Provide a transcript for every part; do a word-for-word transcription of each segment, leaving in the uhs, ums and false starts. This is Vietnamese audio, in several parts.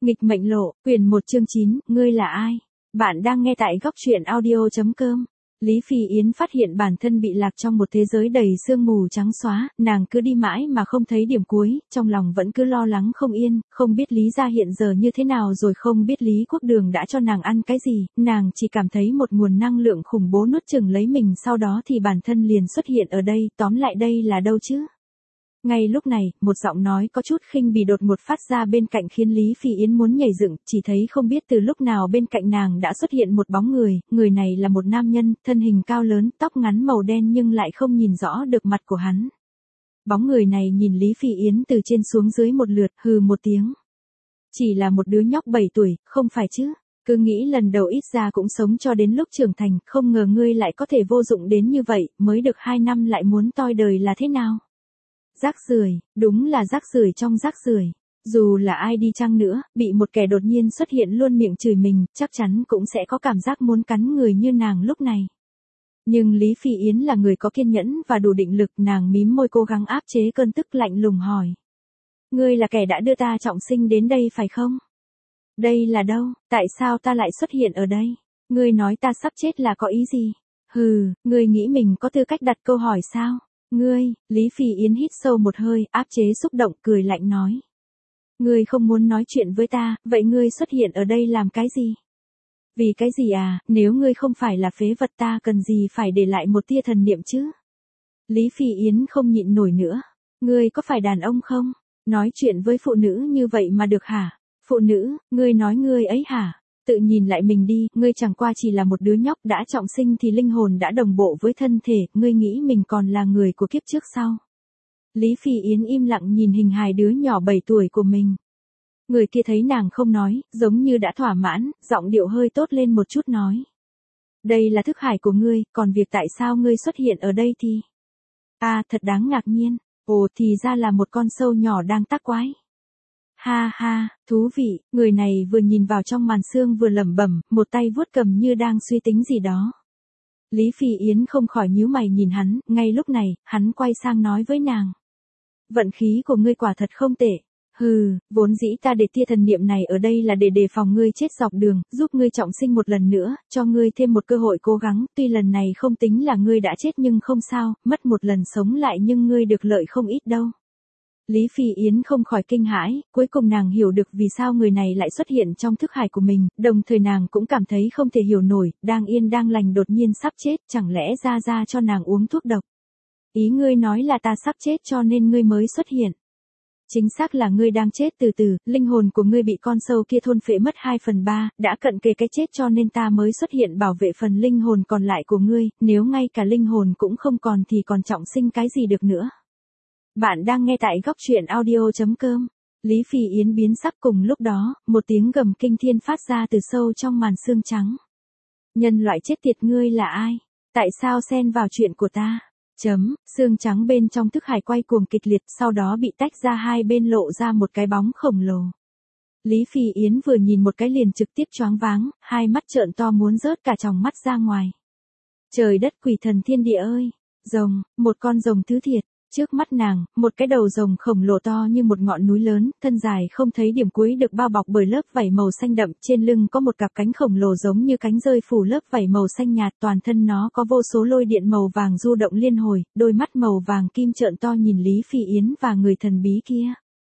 Nghịch mệnh lộ, quyển một chương chín, ngươi là ai? Bạn đang nghe tại góc truyện audio.com. Lý Phi Yến phát hiện bản thân bị lạc trong một thế giới đầy sương mù trắng xóa, nàng cứ đi mãi mà không thấy điểm cuối, trong lòng vẫn cứ lo lắng không yên, không biết Lý gia hiện giờ như thế nào rồi không biết Lý Quốc Đường đã cho nàng ăn cái gì, nàng chỉ cảm thấy một nguồn năng lượng khủng bố nuốt chửng lấy mình, sau đó thì bản thân liền xuất hiện ở đây, tóm lại đây là đâu chứ? Ngay lúc này, một giọng nói có chút khinh bỉ đột ngột phát ra bên cạnh khiến Lý Phi Yến muốn nhảy dựng, chỉ thấy không biết từ lúc nào bên cạnh nàng đã xuất hiện một bóng người, người này là một nam nhân, thân hình cao lớn, tóc ngắn màu đen nhưng lại không nhìn rõ được mặt của hắn. Bóng người này nhìn Lý Phi Yến từ trên xuống dưới một lượt, hừ một tiếng. Chỉ là một đứa nhóc bảy tuổi, không phải chứ? Cứ nghĩ lần đầu ít ra cũng sống cho đến lúc trưởng thành, không ngờ ngươi lại có thể vô dụng đến như vậy, mới được hai năm lại muốn toi đời là thế nào? Rác rưởi, đúng là rác rưởi trong rác rưởi. Dù là ai đi chăng nữa, bị một kẻ đột nhiên xuất hiện luôn miệng chửi mình, chắc chắn cũng sẽ có cảm giác muốn cắn người như nàng lúc này. Nhưng Lý Phi Yến là người có kiên nhẫn và đủ định lực, nàng mím môi cố gắng áp chế cơn tức lạnh lùng hỏi. Ngươi là kẻ đã đưa ta trọng sinh đến đây phải không? Đây là đâu, tại sao ta lại xuất hiện ở đây? Ngươi nói ta sắp chết là có ý gì? Hừ, ngươi nghĩ mình có tư cách đặt câu hỏi sao? Ngươi, Lý Phi Yến hít sâu một hơi, áp chế xúc động, cười lạnh nói. Ngươi không muốn nói chuyện với ta, vậy ngươi xuất hiện ở đây làm cái gì? Vì cái gì à, nếu ngươi không phải là phế vật ta cần gì phải để lại một tia thần niệm chứ? Lý Phi Yến không nhịn nổi nữa. Ngươi có phải đàn ông không? Nói chuyện với phụ nữ như vậy mà được hả? Phụ nữ, ngươi nói ngươi ấy hả? Tự nhìn lại mình đi, ngươi chẳng qua chỉ là một đứa nhóc đã trọng sinh thì linh hồn đã đồng bộ với thân thể, ngươi nghĩ mình còn là người của kiếp trước sao? Lý Phi Yến im lặng nhìn hình hài đứa nhỏ bảy tuổi của mình. Người kia thấy nàng không nói, giống như đã thỏa mãn, giọng điệu hơi tốt lên một chút nói. Đây là thức hải của ngươi, còn việc tại sao ngươi xuất hiện ở đây thì... À, thật đáng ngạc nhiên, ồ thì ra là một con sâu nhỏ đang tác quái. Ha ha, thú vị, người này vừa nhìn vào trong màn sương vừa lẩm bẩm, một tay vuốt cầm như đang suy tính gì đó. Lý Phi Yến không khỏi nhíu mày nhìn hắn, ngay lúc này, hắn quay sang nói với nàng. Vận khí của ngươi quả thật không tệ. Hừ, vốn dĩ ta để tia thần niệm này ở đây là để đề phòng ngươi chết dọc đường, giúp ngươi trọng sinh một lần nữa, cho ngươi thêm một cơ hội cố gắng, tuy lần này không tính là ngươi đã chết nhưng không sao, mất một lần sống lại nhưng ngươi được lợi không ít đâu. Lý Phi Yến không khỏi kinh hãi, cuối cùng nàng hiểu được vì sao người này lại xuất hiện trong thức hải của mình, đồng thời nàng cũng cảm thấy không thể hiểu nổi, đang yên đang lành đột nhiên sắp chết, chẳng lẽ ra ra cho nàng uống thuốc độc. Ý ngươi nói là ta sắp chết cho nên ngươi mới xuất hiện. Chính xác là ngươi đang chết từ từ, linh hồn của ngươi bị con sâu kia thôn phệ mất hai phần ba, đã cận kề cái chết cho nên ta mới xuất hiện bảo vệ phần linh hồn còn lại của ngươi, nếu ngay cả linh hồn cũng không còn thì còn trọng sinh cái gì được nữa. Bạn đang nghe tại góc truyện audio.com. Lý Phi Yến biến sắc cùng lúc đó, một tiếng gầm kinh thiên phát ra từ sâu trong màn sương trắng. Nhân loại chết tiệt ngươi là ai? Tại sao xen vào chuyện của ta? Chấm, sương trắng bên trong thức hải quay cuồng kịch liệt, sau đó bị tách ra hai bên lộ ra một cái bóng khổng lồ. Lý Phi Yến vừa nhìn một cái liền trực tiếp choáng váng, hai mắt trợn to muốn rớt cả tròng mắt ra ngoài. Trời đất quỷ thần thiên địa ơi! Rồng, một con rồng thứ thiệt. Trước mắt nàng, một cái đầu rồng khổng lồ to như một ngọn núi lớn, thân dài không thấy điểm cuối được bao bọc bởi lớp vảy màu xanh đậm, trên lưng có một cặp cánh khổng lồ giống như cánh rơi phủ lớp vảy màu xanh nhạt, toàn thân nó có vô số lôi điện màu vàng du động liên hồi, đôi mắt màu vàng kim trợn to nhìn Lý Phi Yến và người thần bí kia.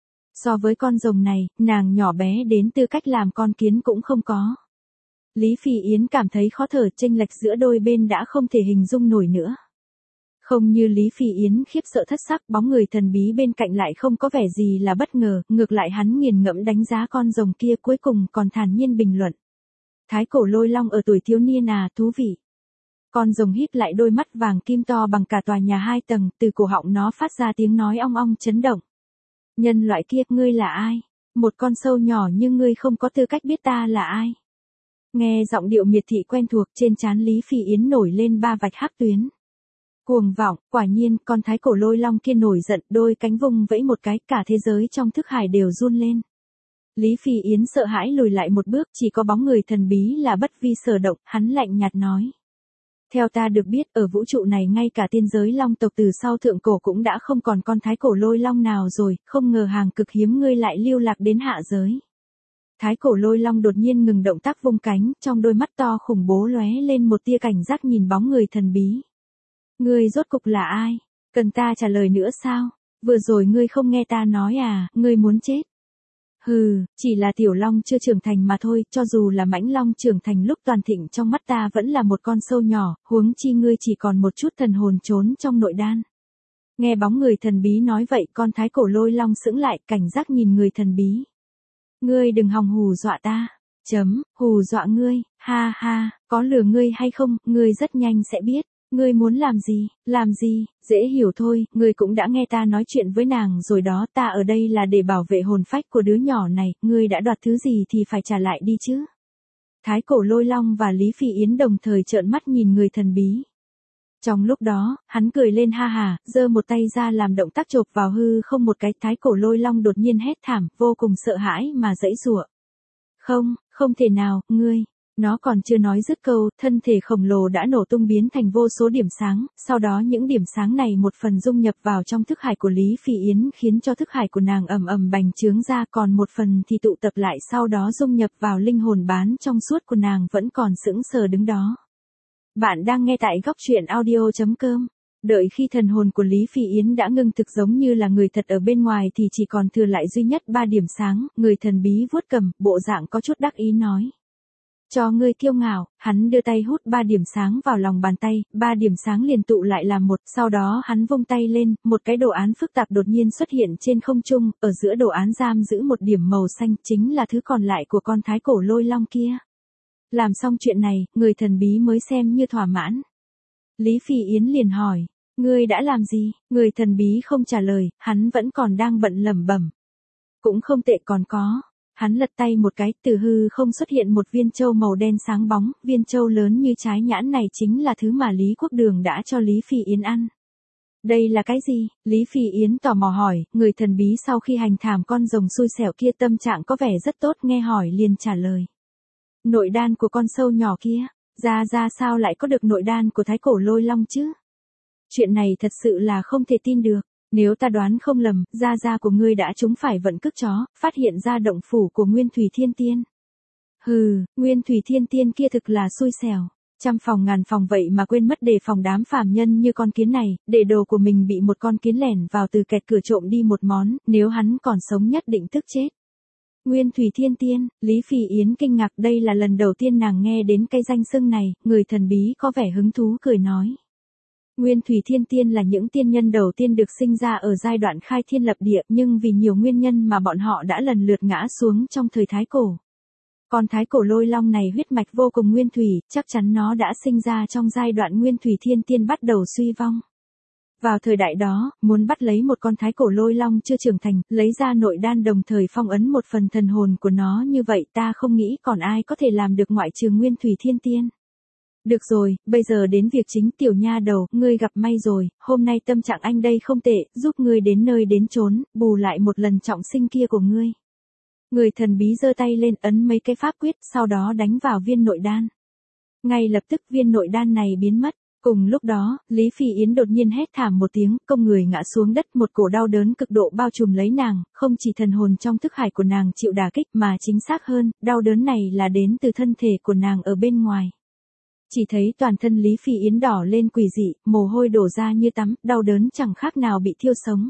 So với con rồng này, nàng nhỏ bé đến tư cách làm con kiến cũng không có. Lý Phi Yến cảm thấy khó thở, chênh lệch giữa đôi bên đã không thể hình dung nổi nữa. Không như Lý Phi Yến khiếp sợ thất sắc, bóng người thần bí bên cạnh lại không có vẻ gì là bất ngờ, ngược lại hắn nghiền ngẫm đánh giá con rồng kia cuối cùng còn thản nhiên bình luận. Thái cổ lôi long ở tuổi thiếu niên à, thú vị. Con rồng híp lại đôi mắt vàng kim to bằng cả tòa nhà hai tầng, từ cổ họng nó phát ra tiếng nói ong ong chấn động. Nhân loại kia, ngươi là ai? Một con sâu nhỏ như ngươi không có tư cách biết ta là ai. Nghe giọng điệu miệt thị quen thuộc, trên trán Lý Phi Yến nổi lên ba vạch hắc tuyến. Cuồng vọng, quả nhiên, con thái cổ lôi long kia nổi giận, đôi cánh vung vẫy một cái, cả thế giới trong thức hải đều run lên. Lý Phi Yến sợ hãi lùi lại một bước, chỉ có bóng người thần bí là bất vi sở động, hắn lạnh nhạt nói. Theo ta được biết, ở vũ trụ này ngay cả tiên giới long tộc từ sau thượng cổ cũng đã không còn con thái cổ lôi long nào rồi, không ngờ hàng cực hiếm ngươi lại lưu lạc đến hạ giới. Thái cổ lôi long đột nhiên ngừng động tác vung cánh, trong đôi mắt to khủng bố lóe lên một tia cảnh giác nhìn bóng người thần bí. Ngươi rốt cục là ai? Cần ta trả lời nữa sao? Vừa rồi ngươi không nghe ta nói à, ngươi muốn chết. Hừ, chỉ là tiểu long chưa trưởng thành mà thôi, cho dù là mãnh long trưởng thành lúc toàn thịnh trong mắt ta vẫn là một con sâu nhỏ, huống chi ngươi chỉ còn một chút thần hồn trốn trong nội đan. Nghe bóng người thần bí nói vậy, con thái cổ lôi long sững lại, cảnh giác nhìn người thần bí. Ngươi đừng hòng hù dọa ta. Chấm, hù dọa ngươi, ha ha, có lừa ngươi hay không, ngươi rất nhanh sẽ biết. Ngươi muốn làm gì, làm gì, dễ hiểu thôi, ngươi cũng đã nghe ta nói chuyện với nàng rồi đó, ta ở đây là để bảo vệ hồn phách của đứa nhỏ này, ngươi đã đoạt thứ gì thì phải trả lại đi chứ. Thái cổ lôi long và Lý Phi Yến đồng thời trợn mắt nhìn người thần bí. Trong lúc đó, hắn cười lên ha hà, giơ một tay ra làm động tác chộp vào hư không một cái, thái cổ lôi long đột nhiên hét thảm, vô cùng sợ hãi mà giãy giụa. Không, không thể nào, ngươi. Nó còn chưa nói dứt câu, thân thể khổng lồ đã nổ tung biến thành vô số điểm sáng, sau đó những điểm sáng này một phần dung nhập vào trong thức hải của Lý Phi Yến khiến cho thức hải của nàng ầm ầm bành trướng ra, còn một phần thì tụ tập lại sau đó dung nhập vào linh hồn bán trong suốt của nàng vẫn còn sững sờ đứng đó. Bạn đang nghe tại góc truyện audio chấm com. Đợi khi thần hồn của Lý Phi Yến đã ngưng thực giống như là người thật ở bên ngoài thì chỉ còn thừa lại duy nhất ba điểm sáng, người thần bí vuốt cầm, bộ dạng có chút đắc ý nói. Cho ngươi kiêu ngạo, hắn đưa tay hút ba điểm sáng vào lòng bàn tay, ba điểm sáng liền tụ lại làm một, sau đó hắn vung tay lên, một cái đồ án phức tạp đột nhiên xuất hiện trên không trung, ở giữa đồ án giam giữ một điểm màu xanh, chính là thứ còn lại của con thái cổ lôi long kia. Làm xong chuyện này, người thần bí mới xem như thỏa mãn. Lý Phi Yến liền hỏi, ngươi đã làm gì? Người thần bí không trả lời, hắn vẫn còn đang bận lẩm bẩm. Cũng không tệ còn có. Hắn lật tay một cái, từ hư không xuất hiện một viên châu màu đen sáng bóng, viên châu lớn như trái nhãn này chính là thứ mà Lý Quốc Đường đã cho Lý Phi Yến ăn. Đây là cái gì? Lý Phi Yến tò mò hỏi, người thần bí sau khi hành thảm con rồng xui xẻo kia tâm trạng có vẻ rất tốt, nghe hỏi liền trả lời. Nội đan của con sâu nhỏ kia, ra ra sao lại có được nội đan của thái cổ lôi long chứ? Chuyện này thật sự là không thể tin được. Nếu ta đoán không lầm, gia gia của ngươi đã trúng phải vận cước chó, phát hiện ra động phủ của Nguyên Thủy Thiên Tiên. Hừ, Nguyên Thủy Thiên Tiên kia thực là xui xẻo. Trăm phòng ngàn phòng vậy mà quên mất đề phòng đám phàm nhân như con kiến này, để đồ của mình bị một con kiến lẻn vào từ kẹt cửa trộm đi một món, nếu hắn còn sống nhất định tức chết. Nguyên Thủy Thiên Tiên, Lý Phi Yến kinh ngạc, đây là lần đầu tiên nàng nghe đến cái danh xưng này, người thần bí có vẻ hứng thú cười nói. Nguyên Thủy Thiên Tiên là những tiên nhân đầu tiên được sinh ra ở giai đoạn khai thiên lập địa, nhưng vì nhiều nguyên nhân mà bọn họ đã lần lượt ngã xuống trong thời thái cổ. Còn thái cổ lôi long này huyết mạch vô cùng nguyên thủy, chắc chắn nó đã sinh ra trong giai đoạn Nguyên Thủy Thiên Tiên bắt đầu suy vong. Vào thời đại đó, muốn bắt lấy một con thái cổ lôi long chưa trưởng thành, lấy ra nội đan đồng thời phong ấn một phần thần hồn của nó như vậy, ta không nghĩ còn ai có thể làm được ngoại trừ Nguyên Thủy Thiên Tiên. Được rồi, bây giờ đến việc chính, tiểu nha đầu, ngươi gặp may rồi, hôm nay tâm trạng anh đây không tệ, giúp ngươi đến nơi đến chốn, bù lại một lần trọng sinh kia của ngươi. Người thần bí giơ tay lên ấn mấy cái pháp quyết, sau đó đánh vào viên nội đan. Ngay lập tức viên nội đan này biến mất. Cùng lúc đó, Lý Phi Yến đột nhiên hét thảm một tiếng, công người ngã xuống đất, một cổ đau đớn cực độ bao trùm lấy nàng, không chỉ thần hồn trong thức hải của nàng chịu đả kích mà chính xác hơn, đau đớn này là đến từ thân thể của nàng ở bên ngoài. Chỉ thấy toàn thân Lý Phi Yến đỏ lên quỷ dị, mồ hôi đổ ra như tắm, đau đớn chẳng khác nào bị thiêu sống.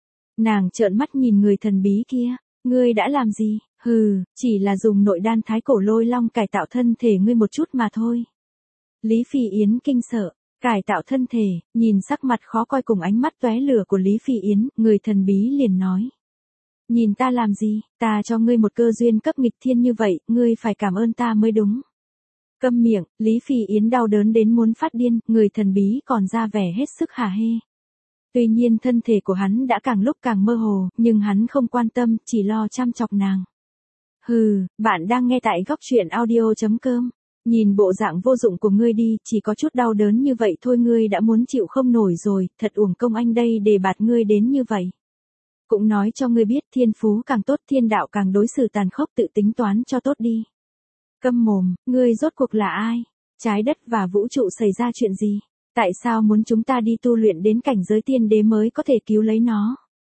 Nàng trợn mắt nhìn người thần bí kia, ngươi đã làm gì? Hừ, chỉ là dùng nội đan thái cổ lôi long cải tạo thân thể ngươi một chút mà thôi. Lý Phi Yến kinh sợ, cải tạo thân thể, nhìn sắc mặt khó coi cùng ánh mắt tóe lửa của Lý Phi Yến, người thần bí liền nói. Nhìn ta làm gì, ta cho ngươi một cơ duyên cấp nghịch thiên như vậy, ngươi phải cảm ơn ta mới đúng. Câm miệng, Lý Phi Yến đau đớn đến muốn phát điên, người thần bí còn ra vẻ hết sức hả hê. Tuy nhiên thân thể của hắn đã càng lúc càng mơ hồ, nhưng hắn không quan tâm, chỉ lo chăm chọc nàng. Hừ, bạn đang nghe tại góc truyện audio chấm com. Nhìn bộ dạng vô dụng của ngươi đi, chỉ có chút đau đớn như vậy thôi ngươi đã muốn chịu không nổi rồi, thật uổng công anh đây để bạt ngươi đến như vậy. Cũng nói cho ngươi biết thiên phú càng tốt thiên đạo càng đối xử tàn khốc, tự tính toán cho tốt đi. Câm mồm, ngươi rốt cuộc là ai? Trái đất và vũ trụ xảy ra chuyện gì? Tại sao muốn chúng ta đi tu luyện đến cảnh giới tiên đế mới có thể cứu lấy nó?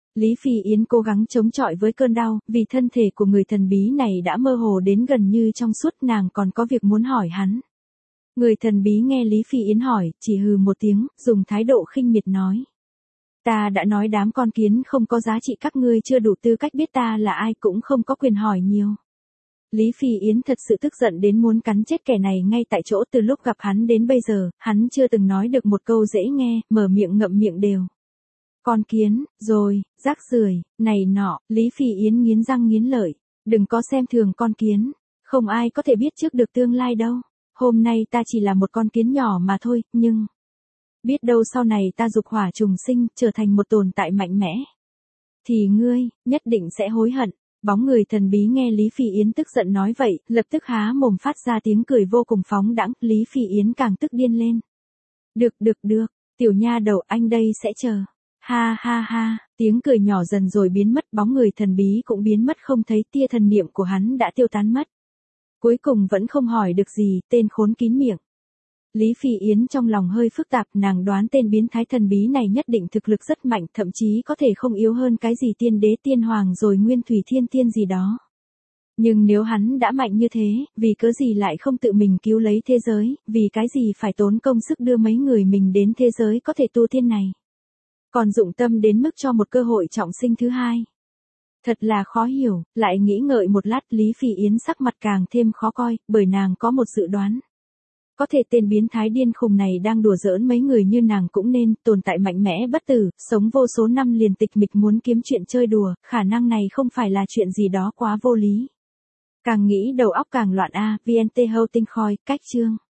Lý Phi Yến cố gắng chống chọi với cơn đau, vì thân thể của người thần bí này đã mơ hồ đến gần như trong suốt, nàng còn có việc muốn hỏi hắn. Người thần bí nghe Lý Phi Yến hỏi, chỉ hừ một tiếng, dùng thái độ khinh miệt nói. Ta đã nói đám con kiến không có giá trị, các ngươi chưa đủ tư cách biết ta là ai, cũng không có quyền hỏi nhiều. Lý Phi Yến thật sự tức giận đến muốn cắn chết kẻ này ngay tại chỗ. Từ lúc gặp hắn đến bây giờ, hắn chưa từng nói được một câu dễ nghe, mở miệng ngậm miệng đều. Con kiến, rồi, rác rưởi, này nọ. Lý Phi Yến nghiến răng nghiến lợi. Đừng có xem thường con kiến, không ai có thể biết trước được tương lai đâu. Hôm nay ta chỉ là một con kiến nhỏ mà thôi, nhưng biết đâu sau này ta dục hỏa trùng sinh, trở thành một tồn tại mạnh mẽ. Thì ngươi, nhất định sẽ hối hận. Bóng người thần bí nghe Lý Phi Yến tức giận nói vậy, lập tức há mồm phát ra tiếng cười vô cùng phóng đãng. Lý Phi Yến càng tức điên lên. Được được được, tiểu nha đầu, anh đây sẽ chờ. Ha ha ha, tiếng cười nhỏ dần rồi biến mất, bóng người thần bí cũng biến mất không thấy, tia thần niệm của hắn đã tiêu tán mất. Cuối cùng vẫn không hỏi được gì, tên khốn kín miệng. Lý Phi Yến trong lòng hơi phức tạp, nàng đoán tên biến thái thần bí này nhất định thực lực rất mạnh, thậm chí có thể không yếu hơn cái gì tiên đế, tiên hoàng rồi nguyên thủy thiên tiên gì đó. Nhưng nếu hắn đã mạnh như thế, vì cớ gì lại không tự mình cứu lấy thế giới, vì cái gì phải tốn công sức đưa mấy người mình đến thế giới có thể tu tiên này. Còn dụng tâm đến mức cho một cơ hội trọng sinh thứ hai. Thật là khó hiểu, lại nghĩ ngợi một lát, Lý Phi Yến sắc mặt càng thêm khó coi, bởi nàng có một dự đoán. Có thể tên biến thái điên khùng này đang đùa giỡn mấy người như nàng cũng nên, tồn tại mạnh mẽ bất tử, sống vô số năm liền tịch mịch muốn kiếm chuyện chơi đùa, khả năng này không phải là chuyện gì đó quá vô lý. Càng nghĩ đầu óc càng loạn a, vê en tê Hậu Tinh Khôi, cách chương.